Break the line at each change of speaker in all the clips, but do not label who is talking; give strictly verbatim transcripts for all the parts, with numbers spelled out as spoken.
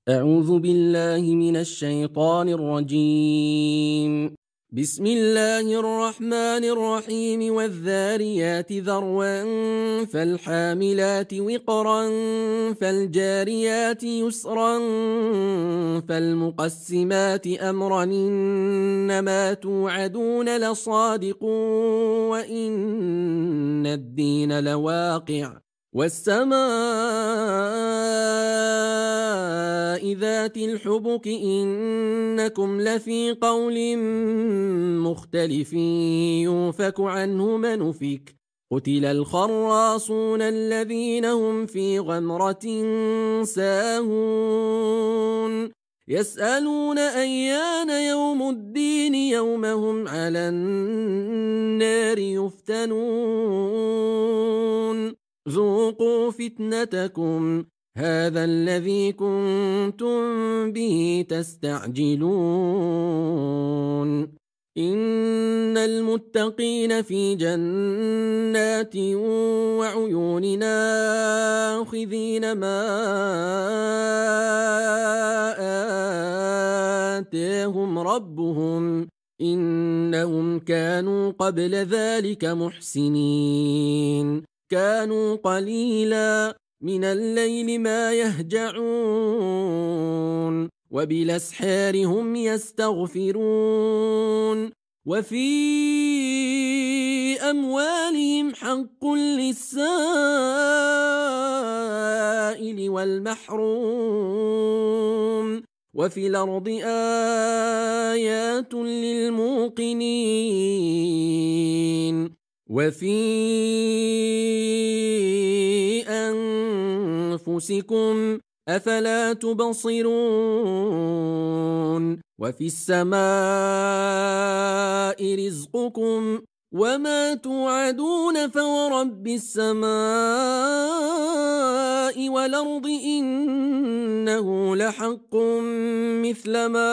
أعوذ بالله من الشيطان الرجيم. بسم الله الرحمن الرحيم. والذاريات ذروا فالحاملات وقرا فالجاريات يسرا فالمقسمات أمرا إنما توعدون لصادق وإن الدين لواقع. والسماء ذات الحبك إنكم لفي قول مختلف يوفك عنه من أفك. قتل الخراصون الذين هم في غمرة ساهون يسألون أيان يوم الدين يوم هم على النار يفتنون ذوقوا فتنتكم هذا الذي كنتم به تستعجلون. إن المتقين في جنات وعيون آخذين ما آتاهم ربهم إنهم كانوا قبل ذلك محسنين كانوا قليلا من الليل ما يهجعون وبالأسحار هم يستغفرون. وفي أموالهم حق للسائل والمحروم وفي الأرض آيات للموقنين وفي أنفسكم أفلا تبصرون. وفي السماء رزقكم وما توعدون فورب السماء والأرض إنه لحق مثل ما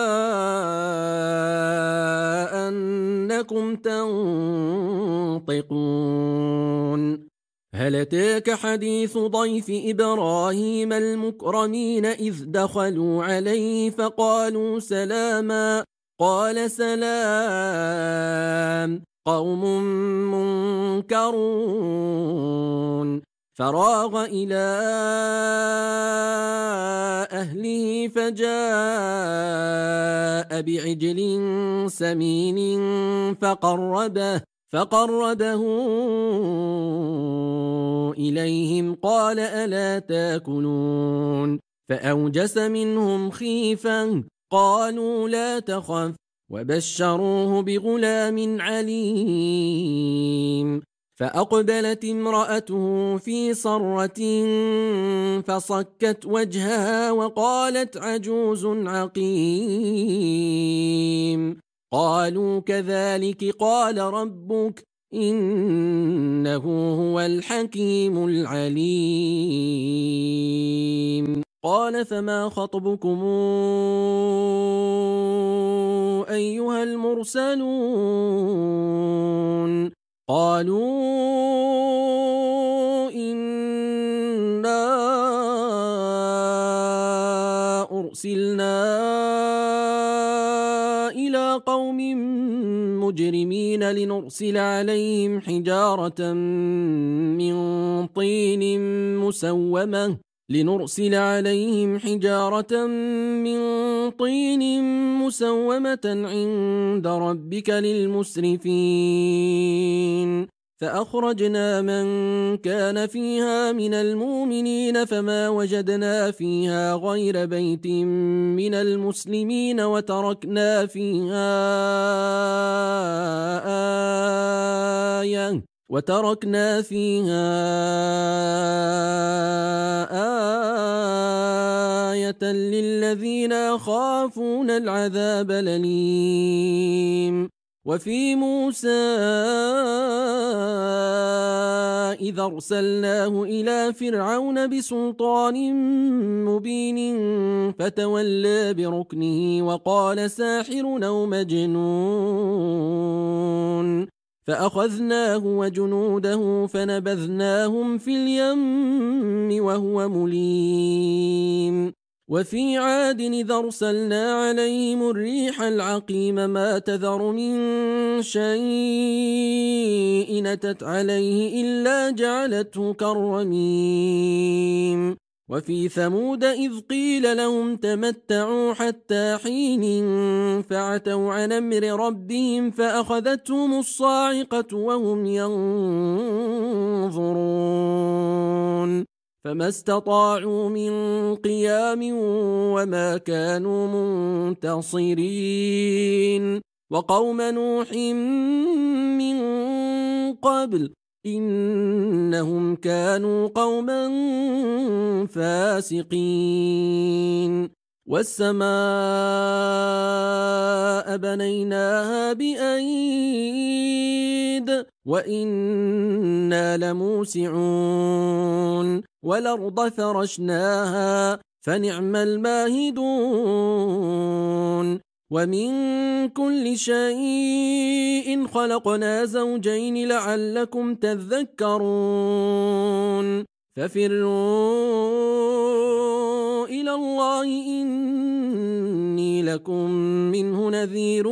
أنكم تنطقون. هل أتاك حديث ضيف إبراهيم المكرمين إذ دخلوا عليه فقالوا سلاما قال سلام قوم منكرون. فراغ إلى أهله فجاء بعجل سمين فقربه فقربه إليهم قال ألا تاكلون فأوجس منهم خيفة قالوا لا تخف وبشروه بغلام عليم. فأقبلت امرأته في صرة فصكت وجهها وقالت عجوز عقيم. قالوا كذلك قال ربك إنه هو الحكيم العليم. قال فما خطبكم أيها المرسلون قالوا إنا أرسلنا إلى قوم مجرمين لنرسل عليهم حجارة من طين مسومة لنرسل عليهم حجارة من طين مسومة عند ربك للمسرفين. فأخرجنا من كان فيها من المؤمنين فما وجدنا فيها غير بيت من المسلمين وتركنا فيها آية وتركنا فيها آية للذين يخافون العذاب الأليم. وفي موسى إذا أرسلناه إلى فرعون بسلطان مبين فتولى بركنه وقال ساحر أو مجنون فأخذناه وجنوده فنبذناهم في اليم وهو مليم. وفي عاد إذ أرسلنا عليهم الريح العقيم ما تذر من شيء أتت عليه إلا جعلته كالرميم وفي ثمود إذ قيل لهم تمتعوا حتى حين فعتوا عن أمر ربهم فأخذتهم الصاعقة وهم ينظرون فما استطاعوا من قيام وما كانوا منتصرين وقوم نوح من قبل إنهم كانوا قوما فاسقين والسماء بنيناها بأيد وإنا لموسعون والأرض فرشناها فنعم الماهدون ومن كل شيء خلقنا زوجين لعلكم تذكرون ففروا إلى الله إني لكم منه نذير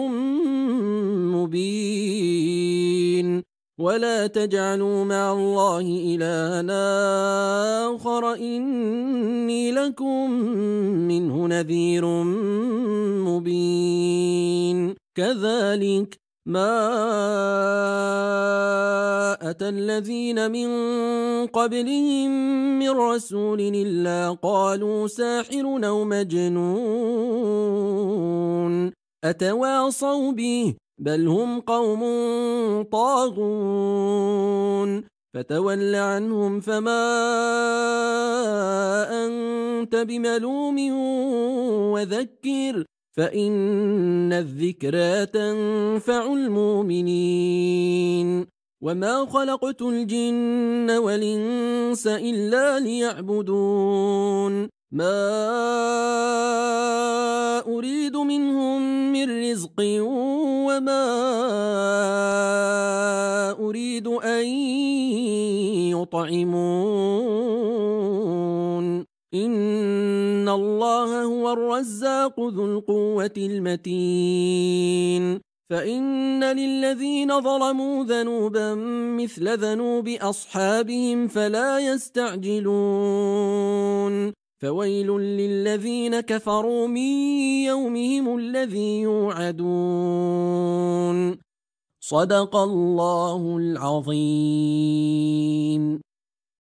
مبين ولا تجعلوا مع الله إلهًا آخر إني لكم منه نذير مبين كذلك ما أتى الذين من قبلهم من رسول إلا قالوا ساحر أو مجنون أتواصوا به بل هم قوم طاغون فتول عنهم فما أنت بملوم وذكر فإن الذكرى تنفع المؤمنين وما خلقت الجن والإنس إلا ليعبدون ما أريد منهم من رزق وما أريد أن يطعمون إن الله هو الرزاق ذو القوة المتين فإن للذين ظلموا ذنوبا مثل ذنوب أصحابهم فلا يستعجلون فويل للذين كفروا من يومهم الذي يوعدون صدق الله العظيم.